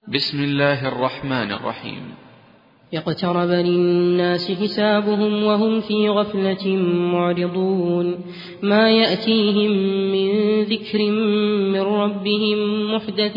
بسم الله الرحمن الرحيم. اقترب للناس حسابهم وهم في غفلة معرضون ما يأتيهم من ذكر من ربهم محدث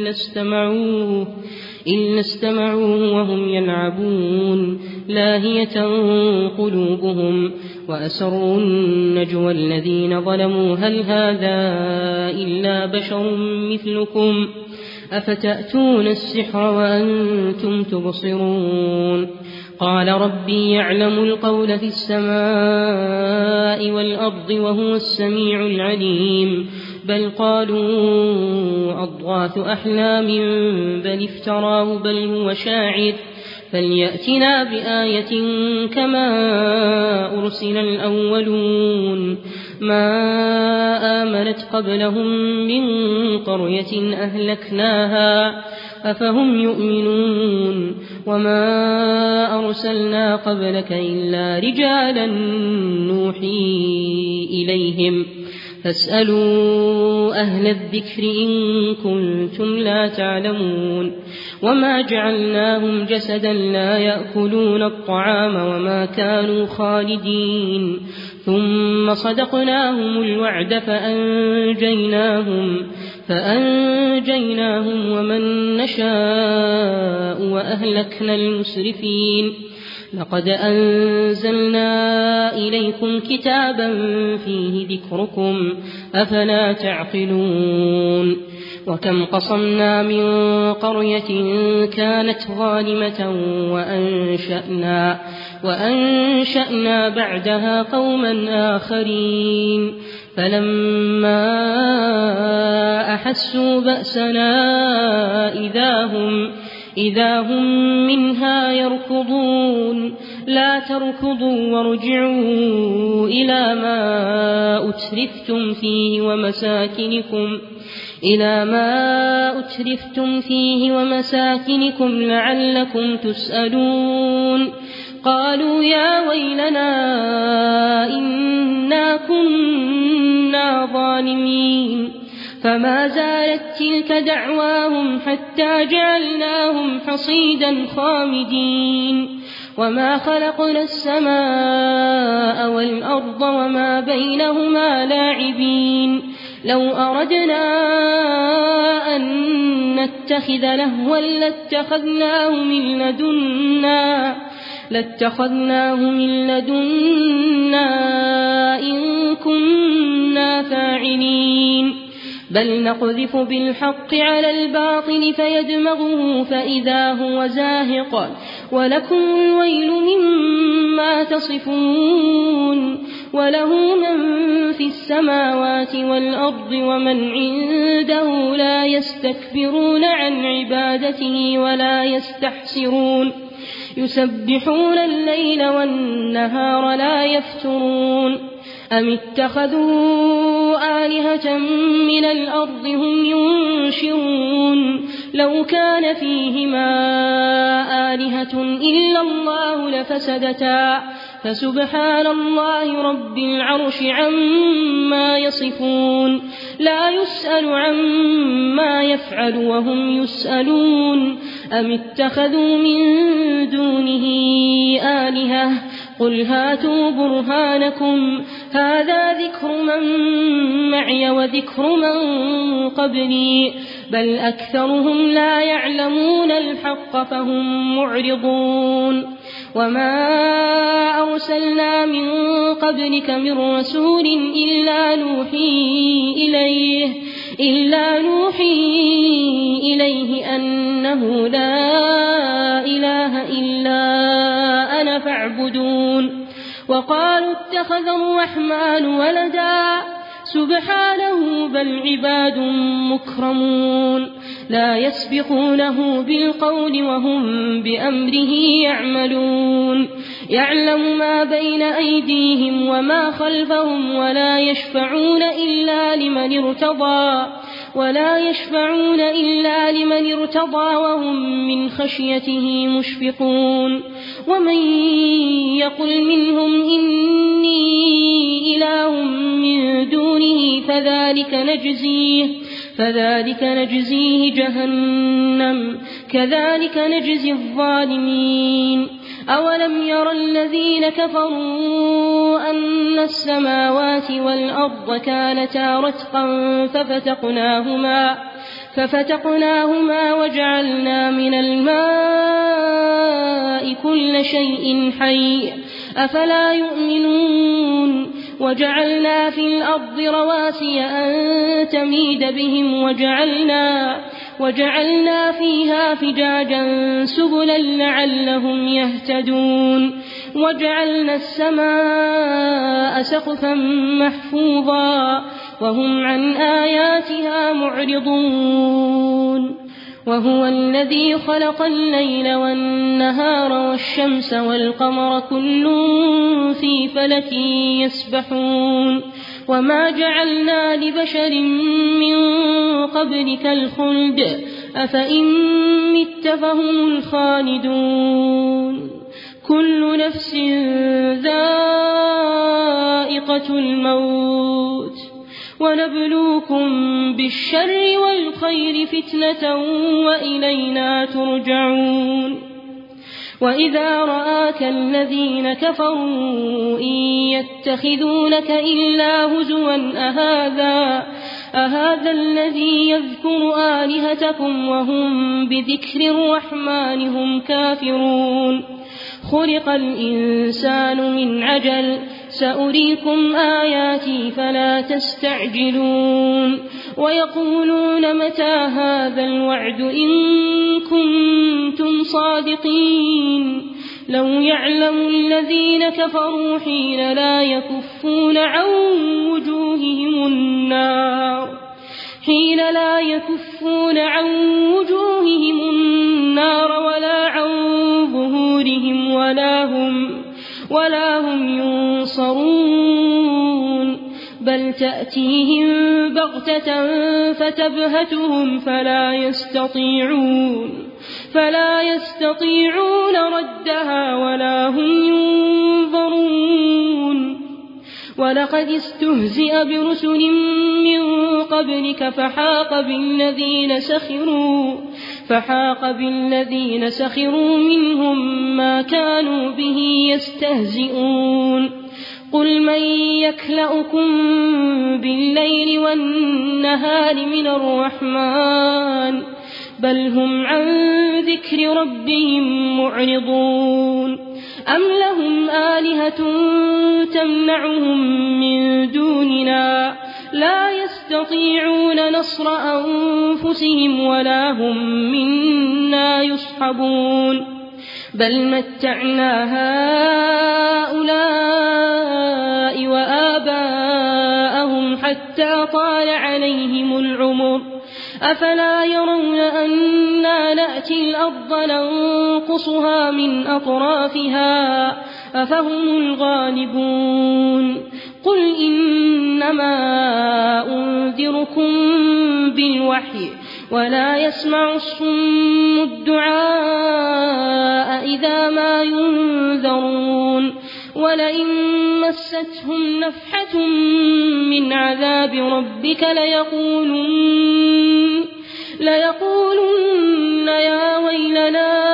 إلا استمعوه وهم يلعبون لاهية قلوبهم وأسروا النجوى الذين ظلموا هل هذا إلا بشر مثلكم أفتأتون السحر وأنتم تبصرون قال ربي يعلم القول في السماء والأرض وهو السميع العليم بل قالوا أضغاث أحلام بل افتراه بل هو شاعر فليأتنا بآية كما أرسل الأولون ما آمنت قبلهم من قرية أهلكناها أفهم يؤمنون وما أرسلنا قبلك إلا رجالا نوحي إليهم فاسألوا أهل الذكر إن كنتم لا تعلمون وما جعلناهم جسدا لا يأكلون الطعام وما كانوا خالدين ثم صدقناهم الوعد فأنجيناهم ومن نشاء وأهلكنا المسرفين لقد أنزلنا إليكم كتابا فيه ذكركم أفلا تعقلون وكم قصمنا من قرية كانت ظالمة وأنشأنا بعدها قوما آخرين فلما أحسوا بأسنا إذا هم منها يركضون لا تركضوا وارجعوا إلى ما أترفتم فيه ومساكنكم لعلكم تسألون قالوا يا ويلنا إنا كنا ظالمين فما زالت تلك دعواهم حتى جعلناهم حصيدا خامدين وما خلقنا السماء والأرض وما بينهما لاعبين لو أردنا أن نتخذ لهوا لاتخذناه من لدنا إن كنا فاعلين بل نقذف بالحق على الباطل فيدمغه فإذا هو زاهق ولكم الويل مما تصفون وله من في السماوات والأرض ومن عنده لا يستكبرون عن عبادته ولا يستحسرون يسبحون الليل والنهار لا يفترون أم اتخذوا آلهة من الأرض هم ينشرون لو كان فيهما آلهة إلا الله لفسدتا فسبحان الله رب العرش عما يصفون لا يسأل عما يفعل وهم يسألون أم اتخذوا من دونه آلهة قل هاتوا برهانكم هذا ذكر من معي وذكر من قبلي بل أكثرهم لا يعلمون الحق فهم معرضون وما أرسلنا من قبلك من رسول إلا نوحي إليه أنه لا إله إلا أنا فاعبدون وقالوا اتخذ الرحمن ولدا سبحانه بل عباد مكرمون لا يسبقونه بالقول وهم بأمره يعملون يعلم ما بين أيديهم وما خلفهم ولا يشفعون إلا لمن ارتضى وهم من خشيته مشفقون ومن يقل منهم إني إله من دونه فذلك نجزيه جهنم كذلك نجزي الظالمين. أولم ير الذين كفروا أن السماوات والأرض كانتا رتقا ففتقناهما وجعلنا من الماء كل شيء حي أفلا يؤمنون. وجعلنا في الأرض رواسي أن تميد بهم وجعلنا فيها فجاجا سبلا لعلهم يهتدون. وجعلنا السماء سقفا محفوظا وهم عن آياتها معرضون. وهو الذي خلق الليل والنهار والشمس والقمر كل في فلك يسبحون. وما جعلنا لبشر من قبلك الخلد أفإن مت فهم الخالدون. كل نفس ذائقة الموت ونبلوكم بالشر والخير فتنة وإلينا ترجعون. وإذا رآك الذين كفروا إن يتخذونك إلا هزوا أهذا الذي يذكر آلهتكم وهم بذكر الرحمن هم كافرون. خلق الإنسان من عجل سأريكم آياتي فلا تستعجلون. ويقولون متى هذا الوعد إن كنتم صادقين. لو يعلم الذين كفروا حين لا يكفون عن وجوههم النار ولا عن ظهورهم ولا هم ينصرون. بل تأتيهم بغتة فتبهتهم فلا يستطيعون ردها ولا هم ينظرون. ولقد استهزئ برسل من قبلك فحاق بالذين سخروا منهم ما كانوا به يستهزئون. قل من يكلؤكم بالليل والنهار من الرحمن بل هم عن ذكر ربهم معرضون. أم لهم آلهة تمنعهم من دوننا لا يستطيعون نصر أنفسهم ولا هم منا يصحبون. بل متعنا هؤلاء وآباءهم حتى طال عليهم العمر أفلا يرون أنا نأتي الأرض ننقصها من أطرافها أفهم الغالبون. قل إنما أنذركم بالوحي ولا يسمع الصم الدعاء إذا ما ينذرون. ولئن مستهم نفحة من عذاب ربك ليقولن يا ويلنا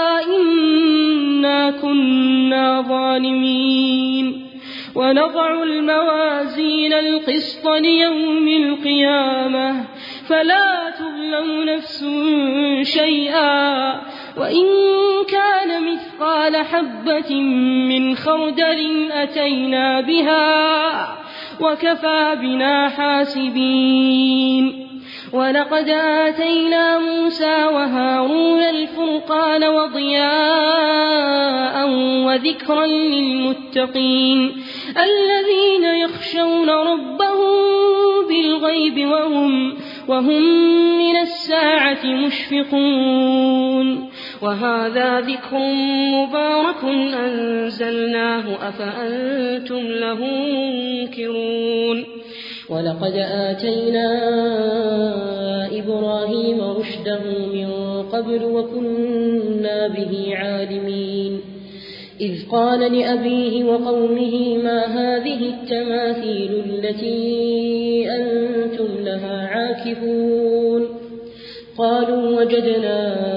إنا كنا ظالمين. ونضع الموازين القسط ليوم القيامة فلا تظلم نفس شيئا وإن كان مثقال حبة من خردل أتينا بها وكفى بنا حاسبين. ولقد آتينا موسى وهارون الفرقان وضياء وذكرا للمتقين الذين يخشون ربهم بالغيب وهم من الساعة مشفقون. وهذا ذكر مبارك أنزلناه أفأنتم له منكرون. ولقد آتينا إبراهيم رشده من قبل وكنا به عالمين. إذ قال لأبيه وقومه ما هذه التماثيل التي أنتم لها عاكفون قالوا وجدنا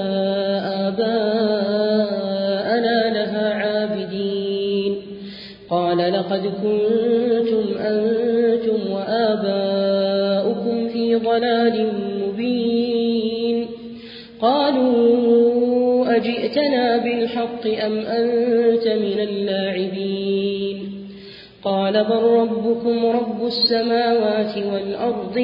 آباءنا لها عابدين قال لقد كنتم أنتم وآباؤكم في ضلال مبين قالوا أجئتنا بالحق أم أنت من اللاعبين قال بل ربكم رب السماوات والأرض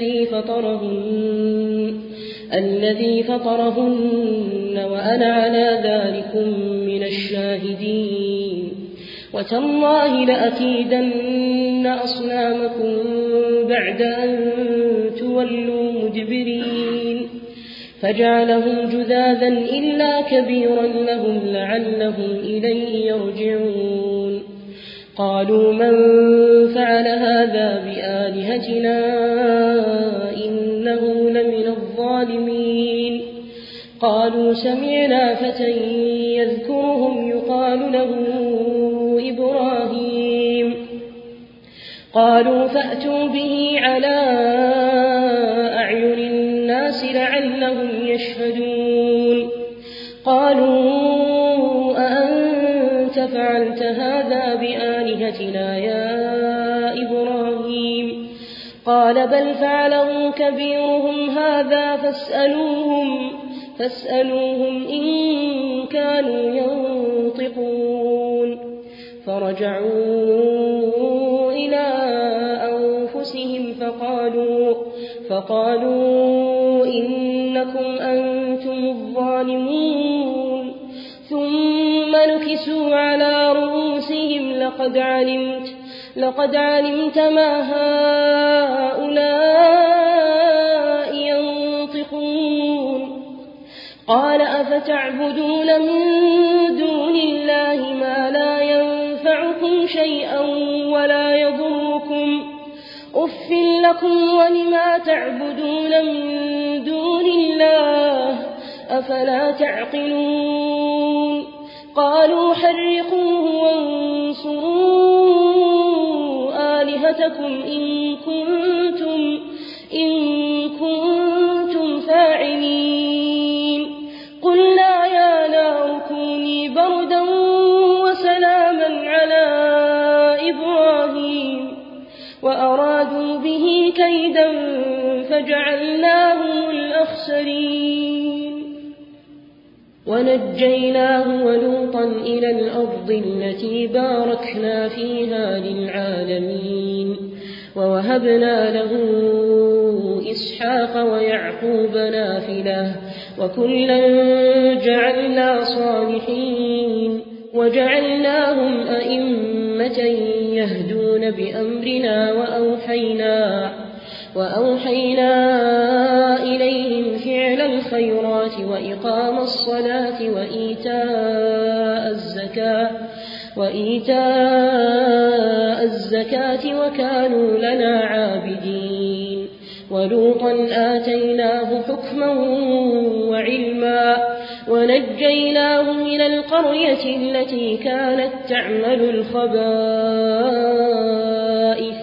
الذي فطرهن وأنا على ذلك من الشاهدين وتالله لأكيدن أصنامكم بعد أن تولوا مدبرين فجعلهم جذاذا إلا كبيرا لهم لعلهم إليه يرجعون قالوا من فعل هذا بآلهتنا إنه لمن الظالمين قالوا سمعنا فتى يذكرهم يقال له إبراهيم قالوا فأتوا به على أعين الناس لعلهم يشهدون قالوا أأنت فعلت هذا بآلهتنا يا إبراهيم قال بل فعله كبيرهم هذا فاسألوهم إن كانوا ينطقون فرجعوا إلى أنفسهم فقالوا إنكم أنتم الظالمون ثم نكسوا على رؤوسهم لقد علمت ما هؤلاء ينطقون قال أفتعبدون من دون الله ما لا ينفعكم شيئا ولا يضركم أف لكم ولما تعبدون من دون الله أفلا تعقلون قالوا حرقوه وانصروا آلهتكم إن كنتم فاعلين قلنا يا نار كوني بردا وسلاما على إبراهيم وأرادوا به كيدا فجعلناهم الأخسرين ونجيناه ولوطا إلى الأرض التي باركنا فيها للعالمين ووهبنا له إسحاق ويعقوب نافلة وكلا جعلنا صالحين وجعلناهم أئمة يهدون بأمرنا وأوحينا إليهم فعل الخيرات وإقام الصلاة وإيتاء الزكاة وكانوا لنا عابدين ولوطا آتيناه حكما وعلما ونجيناه من القرية التي كانت تعمل الخبائث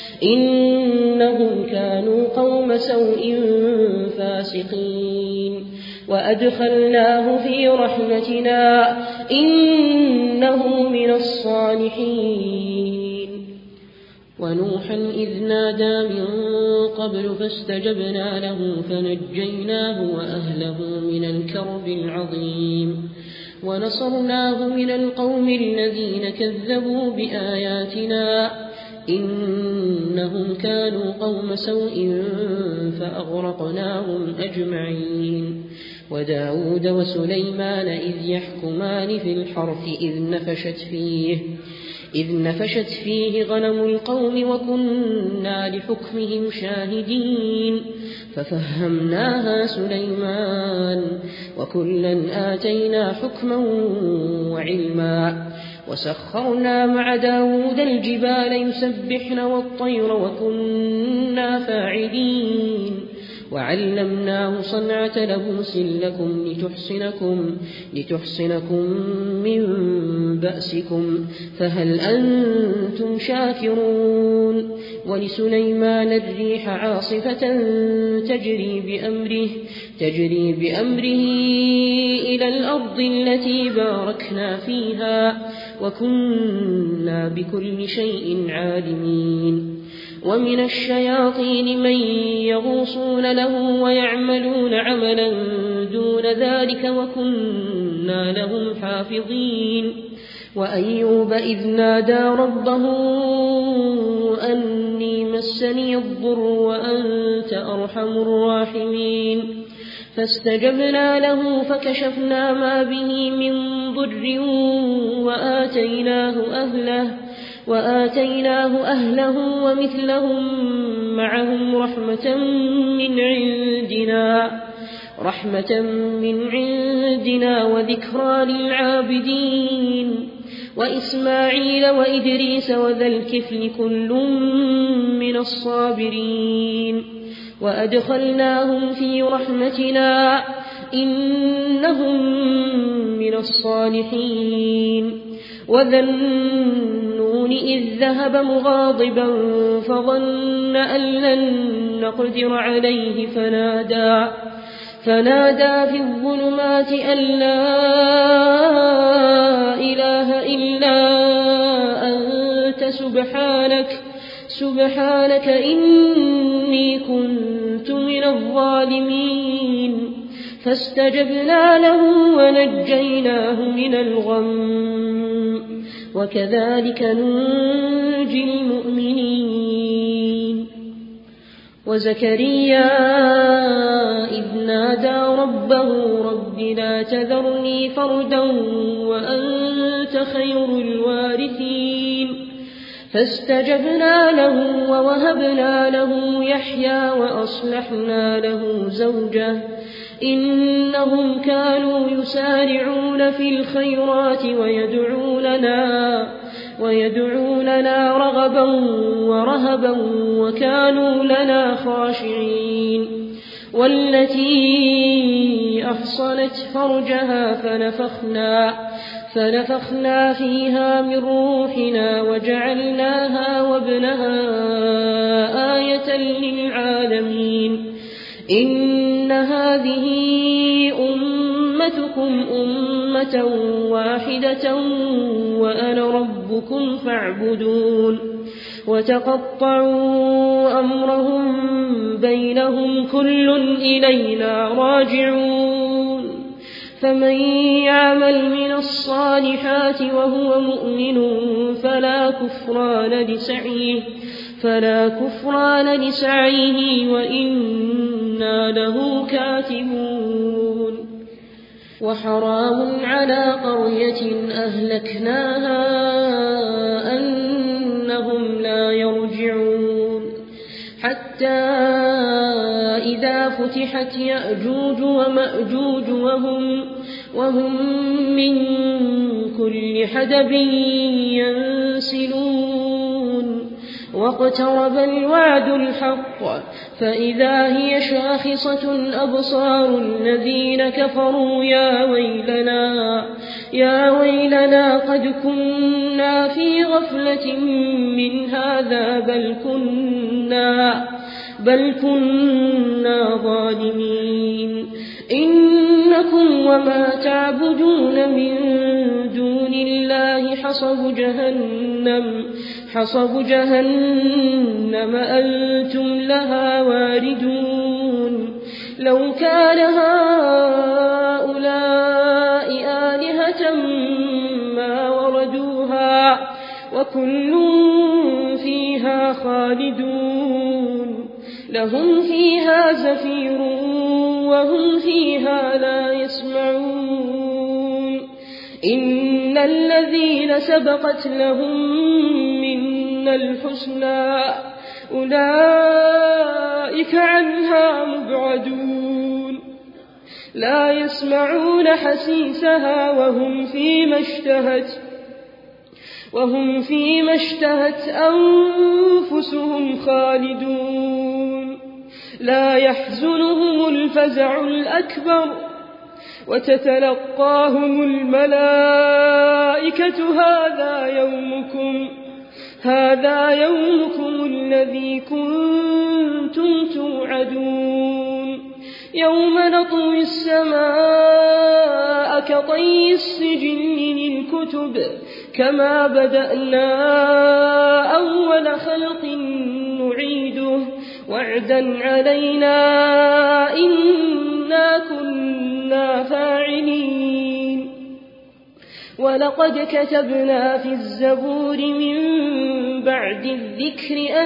إنهم كانوا قوم سوء فاسقين وأدخلناه في رحمتنا إنه من الصالحين ونوحا إذ نادى من قبل فاستجبنا له فنجيناه وأهله من الكرب العظيم ونصرناه من القوم الذين كذبوا بآياتنا إنهم كانوا قوم سوء فأغرقناهم أجمعين وداود وسليمان إذ يحكمان في الحرث إذ نفشت فيه غنم القوم وكنا لحكمهم شاهدين ففهمناها سليمان وكلا آتينا حكما وعلما وسخرنا مع داود الجبال يسبحن والطير وكنا فاعلين وعلمناه صنعة لبوس لكم لتحصنكم من بأسكم فهل أنتم شاكرون ولسليمان الريح عاصفة تجري بأمره إلى الأرض التي باركنا فيها وكنا بكل شيء عالمين ومن الشياطين من يغوصون له ويعملون عملا دون ذلك وكنا لهم حافظين وأيوب إذ نادى ربه أني مسني الضر وأنت أرحم الراحمين فاستجبنا له فكشفنا ما به من ضر وآتيناه أهله ومثلهم معهم رحمة من عندنا وذكرى للعابدين وإسماعيل وإدريس وذا الكفل كل من الصابرين وأدخلناهم في رحمتنا إنهم من الصالحين وذا النون إذ ذهب مغاضبا فظن أن لن نقدر عليه فنادى في الظلمات أن لا إله إلا أنت سبحانك إني كنت من الظالمين فاستجبنا له ونجيناه من الغم وكذلك ننجي المؤمنين وزكريا إذ نادى ربه رب لا تذرني فردا وأنت خير الوارثين فاستجبنا له ووهبنا له يحيى وأصلحنا له زوجه إنهم كانوا يسارعون في الخيرات ويدعوننا رغبا ورهبا وكانوا لنا خاشعين والتي أحصنت فرجها فنفخنا فيها من روحنا وجعلناها وابنها آية للعالمين إن هذه أمتكم أمة واحدة وأنا ربكم فاعبدون وتقطعوا أمرهم بينهم كل إلينا راجعون فمن يعمل من الصالحات وهو مؤمن فلا كفران لسعيه وإنا له كاتبون وحرام على قرية أهلكناها أنهم لا يرجعون حتى إذا فتحت يأجوج ومأجوج وهم من كل حدب ينسلون واقترب الوعد الحق فإذا هي شاخصة أبصار الذين كفروا يا ويلنا قد كنا في غفلة من هذا بل كنا ظالمين إنكم وما تعبدون من دون الله حصب جهنم أنتم لها واردون لو كان هؤلاء آلهة ما وردوها وكل فيها خالدون لهم فيها زفير وهم فيها لا يسمعون إن الذين سبقت لهم منا الحسنى أولئك عنها مبعدون لا يسمعون حسيسها وهم فيما اشتهت أنفسهم خالدون لا يحزنهم الفزع الأكبر وتتلقاهم الملائكة هذا يومكم الذي كنتم توعدون يوم نطوي السماء كطي السجل للكتب كما بدأنا أول خلق نعيده وعدا علينا إنا كنا فاعلين ولقد كتبنا في الزبور من بعد الذكر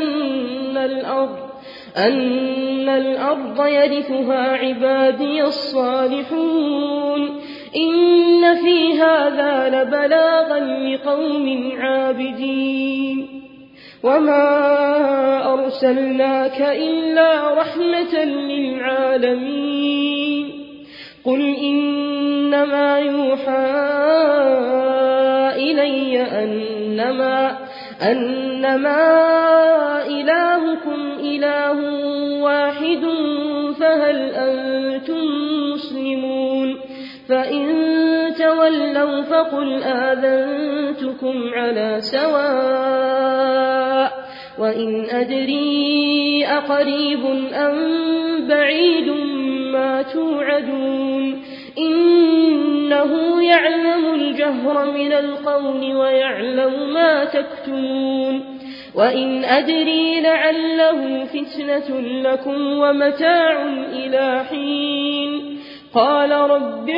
أن الأرض يرثها عبادي الصالحون إن في هذا لبلاغا لقوم عابدين وما أرسلناك إلا رحمة للعالمين قل إنما يوحى إلي أنما إلهكم إله واحد فهل أنتم مسلمون فإن تولوا فقل آذنتكم على سواء وإن أدري أقريب أم بعيد ما توعدون إنه يعلم الجهر من القول ويعلم ما تكتمون وإن أدري لعله فتنة لكم ومتاع إلى حين قال رب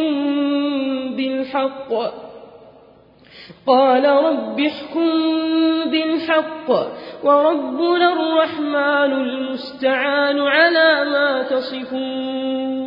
احكم بالحق وربنا الرحمن المستعان على ما تصفون